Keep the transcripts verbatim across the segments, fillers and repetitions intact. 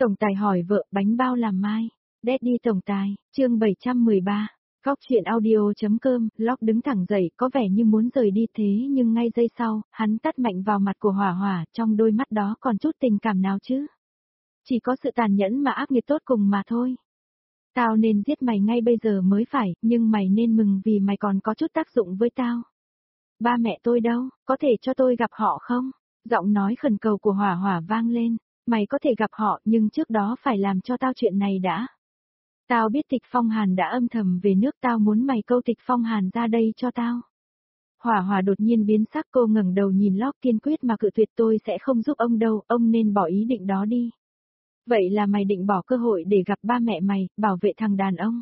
Tổng tài hỏi vợ bánh bao làm mai. Daddy tổng tài, chương bảy trăm mười ba. Góc chuyện audio.com, Locke đứng thẳng dậy có vẻ như muốn rời đi thế nhưng ngay giây sau, hắn tát mạnh vào mặt của Hỏa Hỏa, trong đôi mắt đó còn chút tình cảm nào chứ? Chỉ có sự tàn nhẫn mà ác nghiệt tốt cùng mà thôi. Tao nên giết mày ngay bây giờ mới phải, nhưng mày nên mừng vì mày còn có chút tác dụng với tao. Ba mẹ tôi đâu, có thể cho tôi gặp họ không? Giọng nói khẩn cầu của Hỏa Hỏa vang lên, mày có thể gặp họ nhưng trước đó phải làm cho tao chuyện này đã. Tao biết Tịch Phong Hàn đã âm thầm về nước, tao muốn mày câu Tịch Phong Hàn ra đây cho tao. Hỏa Hỏa đột nhiên biến sắc, cô ngẩng đầu nhìn Locke kiên quyết mà cự tuyệt, tôi sẽ không giúp ông đâu, ông nên bỏ ý định đó đi. Vậy là mày định bỏ cơ hội để gặp ba mẹ mày, bảo vệ thằng đàn ông.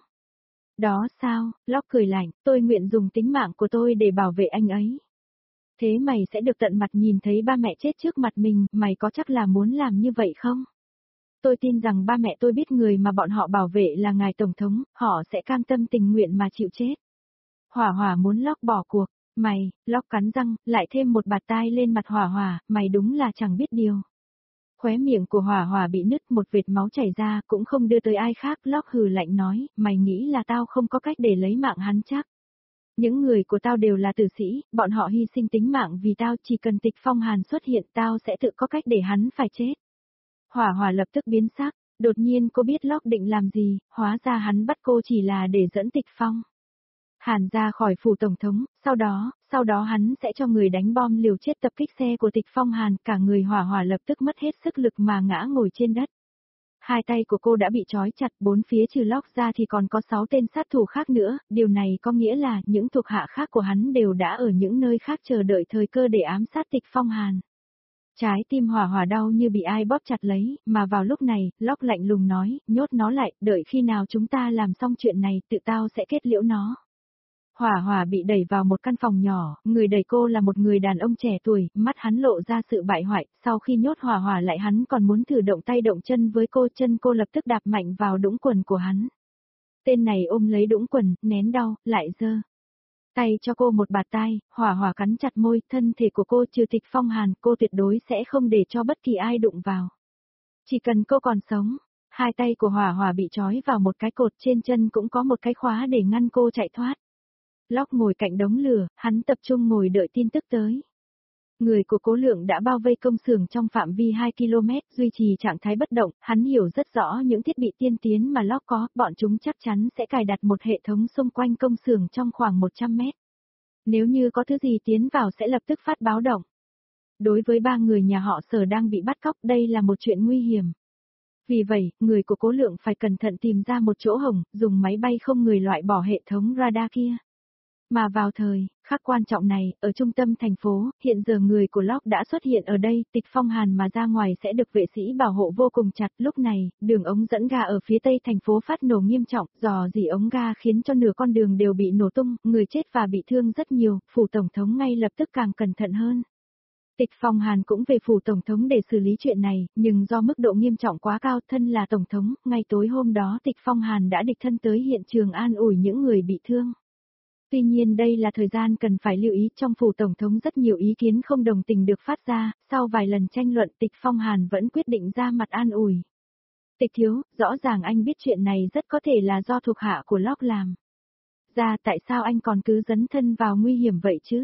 Đó sao, Locke cười lạnh, tôi nguyện dùng tính mạng của tôi để bảo vệ anh ấy. Thế mày sẽ được tận mặt nhìn thấy ba mẹ chết trước mặt mình, mày có chắc là muốn làm như vậy không? Tôi tin rằng ba mẹ tôi biết người mà bọn họ bảo vệ là ngài Tổng thống, họ sẽ cam tâm tình nguyện mà chịu chết. Hỏa Hỏa muốn Locke bỏ cuộc, mày, Locke cắn răng, lại thêm một bạt tai lên mặt Hỏa Hỏa, mày đúng là chẳng biết điều. Khóe miệng của Hỏa Hỏa bị nứt, một vệt máu chảy ra, cũng không đưa tới ai khác. Locke hừ lạnh nói, mày nghĩ là tao không có cách để lấy mạng hắn chắc? Những người của tao đều là tử sĩ, bọn họ hy sinh tính mạng vì tao, chỉ cần Tịch Phong Hàn xuất hiện tao sẽ tự có cách để hắn phải chết. Hỏa Hỏa lập tức biến sắc, đột nhiên cô biết Locke định làm gì, hóa ra hắn bắt cô chỉ là để dẫn Tịch Phong Hàn ra khỏi phủ tổng thống, sau đó, sau đó hắn sẽ cho người đánh bom liều chết tập kích xe của Tịch Phong Hàn, cả người Hỏa Hỏa lập tức mất hết sức lực mà ngã ngồi trên đất. Hai tay của cô đã bị trói chặt, bốn phía trừ Locke ra thì còn có sáu tên sát thủ khác nữa, điều này có nghĩa là những thuộc hạ khác của hắn đều đã ở những nơi khác chờ đợi thời cơ để ám sát Tịch Phong Hàn. Trái tim Hỏa Hỏa đau như bị ai bóp chặt lấy, mà vào lúc này, Locke lạnh lùng nói, nhốt nó lại, đợi khi nào chúng ta làm xong chuyện này, tự tao sẽ kết liễu nó. Hỏa Hỏa bị đẩy vào một căn phòng nhỏ, người đẩy cô là một người đàn ông trẻ tuổi, mắt hắn lộ ra sự bại hoại, sau khi nhốt Hỏa Hỏa lại hắn còn muốn thử động tay động chân với cô, chân cô lập tức đạp mạnh vào đũng quần của hắn. Tên này ôm lấy đũng quần, nén đau, lại giơ tay cho cô một bạt tai. Hỏa Hỏa cắn chặt môi, thân thể của cô trừ Tịch Phong Hàn, cô tuyệt đối sẽ không để cho bất kỳ ai đụng vào. Chỉ cần cô còn sống. Hai tay của Hỏa Hỏa bị trói vào một cái cột, trên chân cũng có một cái khóa để ngăn cô chạy thoát. Locke ngồi cạnh đống lửa, hắn tập trung ngồi đợi tin tức tới. Người của Cố Lượng đã bao vây công xưởng trong phạm vi hai ki lô mét, duy trì trạng thái bất động, hắn hiểu rất rõ những thiết bị tiên tiến mà Locke có, bọn chúng chắc chắn sẽ cài đặt một hệ thống xung quanh công xưởng trong khoảng một trăm mét. Nếu như có thứ gì tiến vào sẽ lập tức phát báo động. Đối với ba người nhà họ Sở đang bị bắt cóc, đây là một chuyện nguy hiểm. Vì vậy, người của Cố Lượng phải cẩn thận tìm ra một chỗ hổng, dùng máy bay không người loại bỏ hệ thống radar kia. Mà vào thời khắc quan trọng này, ở trung tâm thành phố, hiện giờ người của Locke đã xuất hiện ở đây, Tịch Phong Hàn mà ra ngoài sẽ được vệ sĩ bảo hộ vô cùng chặt. Lúc này, đường ống dẫn ga ở phía tây thành phố phát nổ nghiêm trọng, dò dỉ ống ga khiến cho nửa con đường đều bị nổ tung, người chết và bị thương rất nhiều, phủ tổng thống ngay lập tức càng cẩn thận hơn. Tịch Phong Hàn cũng về phủ tổng thống để xử lý chuyện này, nhưng do mức độ nghiêm trọng quá cao, thân là tổng thống, ngay tối hôm đó Tịch Phong Hàn đã đích thân tới hiện trường an ủi những người bị thương. Tuy nhiên đây là thời gian cần phải lưu ý, trong phủ tổng thống rất nhiều ý kiến không đồng tình được phát ra, sau vài lần tranh luận Tịch Phong Hàn vẫn quyết định ra mặt an ủi. Tịch thiếu, rõ ràng anh biết chuyện này rất có thể là do thuộc hạ của Locke làm ra, tại sao anh còn cứ dấn thân vào nguy hiểm vậy chứ?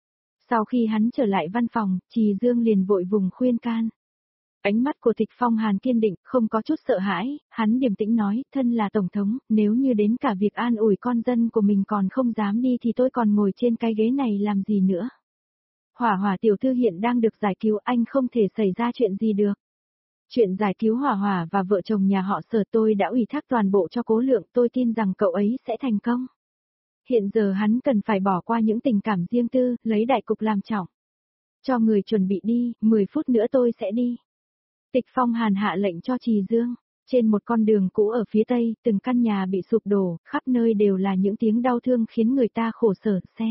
Sau khi hắn trở lại văn phòng, Trì Dương liền vội vùng khuyên can. Ánh mắt của Tịch Phong Hàn kiên định, không có chút sợ hãi, hắn điềm tĩnh nói, thân là tổng thống, nếu như đến cả việc an ủi con dân của mình còn không dám đi thì tôi còn ngồi trên cái ghế này làm gì nữa. Hỏa Hỏa tiểu thư hiện đang được giải cứu, anh không thể xảy ra chuyện gì được. Chuyện giải cứu Hỏa Hỏa và vợ chồng nhà họ Sở tôi đã ủy thác toàn bộ cho Cố Lượng, tôi tin rằng cậu ấy sẽ thành công. Hiện giờ hắn cần phải bỏ qua những tình cảm riêng tư, lấy đại cục làm trọng. Cho người chuẩn bị đi, mười phút nữa tôi sẽ đi. Tịch Phong Hàn hạ lệnh cho Trì Dương. Trên một con đường cũ ở phía tây, từng căn nhà bị sụp đổ, khắp nơi đều là những tiếng đau thương khiến người ta khổ sở. Xe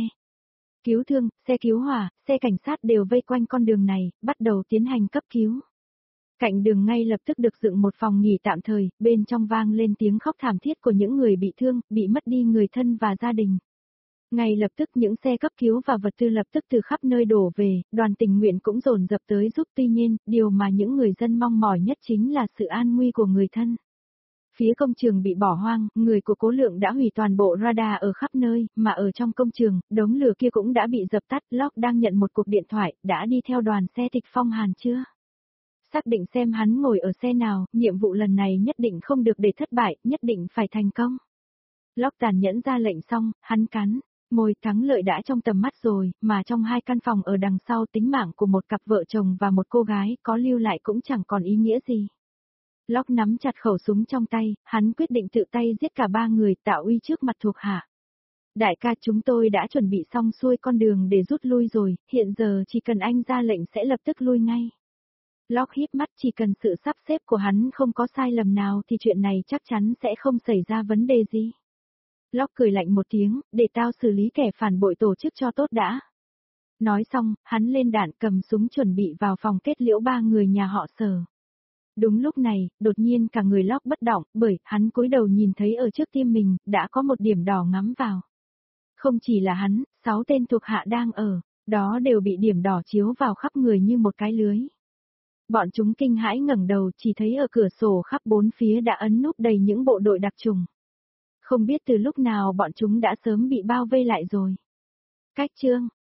cứu thương, xe cứu hỏa, xe cảnh sát đều vây quanh con đường này, bắt đầu tiến hành cấp cứu. Cạnh đường ngay lập tức được dựng một phòng nghỉ tạm thời, bên trong vang lên tiếng khóc thảm thiết của những người bị thương, bị mất đi người thân và gia đình. Ngay lập tức những xe cấp cứu và vật tư lập tức từ khắp nơi đổ về, đoàn tình nguyện cũng dồn dập tới giúp, tuy nhiên, điều mà những người dân mong mỏi nhất chính là sự an nguy của người thân. Phía công trường bị bỏ hoang, người của Cố Lượng đã hủy toàn bộ radar ở khắp nơi, mà ở trong công trường, đống lửa kia cũng đã bị dập tắt. Locke đang nhận một cuộc điện thoại, đã đi theo đoàn xe Tịch Phong Hàn chưa? Xác định xem hắn ngồi ở xe nào, nhiệm vụ lần này nhất định không được để thất bại, nhất định phải thành công. Locke tàn nhẫn ra lệnh xong, hắn cắn. Môi thắng lợi đã trong tầm mắt rồi, mà trong hai căn phòng ở đằng sau tính mạng của một cặp vợ chồng và một cô gái có lưu lại cũng chẳng còn ý nghĩa gì. Locke nắm chặt khẩu súng trong tay, hắn quyết định tự tay giết cả ba người tạo uy trước mặt thuộc hạ. Đại ca, chúng tôi đã chuẩn bị xong xuôi con đường để rút lui rồi, hiện giờ chỉ cần anh ra lệnh sẽ lập tức lui ngay. Locke híp mắt, chỉ cần sự sắp xếp của hắn không có sai lầm nào thì chuyện này chắc chắn sẽ không xảy ra vấn đề gì. Locke cười lạnh một tiếng, để tao xử lý kẻ phản bội tổ chức cho tốt đã. Nói xong, hắn lên đạn cầm súng chuẩn bị vào phòng kết liễu ba người nhà họ Sở. Đúng lúc này, đột nhiên cả người Locke bất động, bởi hắn cúi đầu nhìn thấy ở trước tim mình, đã có một điểm đỏ ngắm vào. Không chỉ là hắn, sáu tên thuộc hạ đang ở, đó đều bị điểm đỏ chiếu vào khắp người như một cái lưới. Bọn chúng kinh hãi ngẩng đầu, chỉ thấy ở cửa sổ khắp bốn phía đã ấn núp đầy những bộ đội đặc trùng. Không biết từ lúc nào bọn chúng đã sớm bị bao vây lại rồi. Cách chương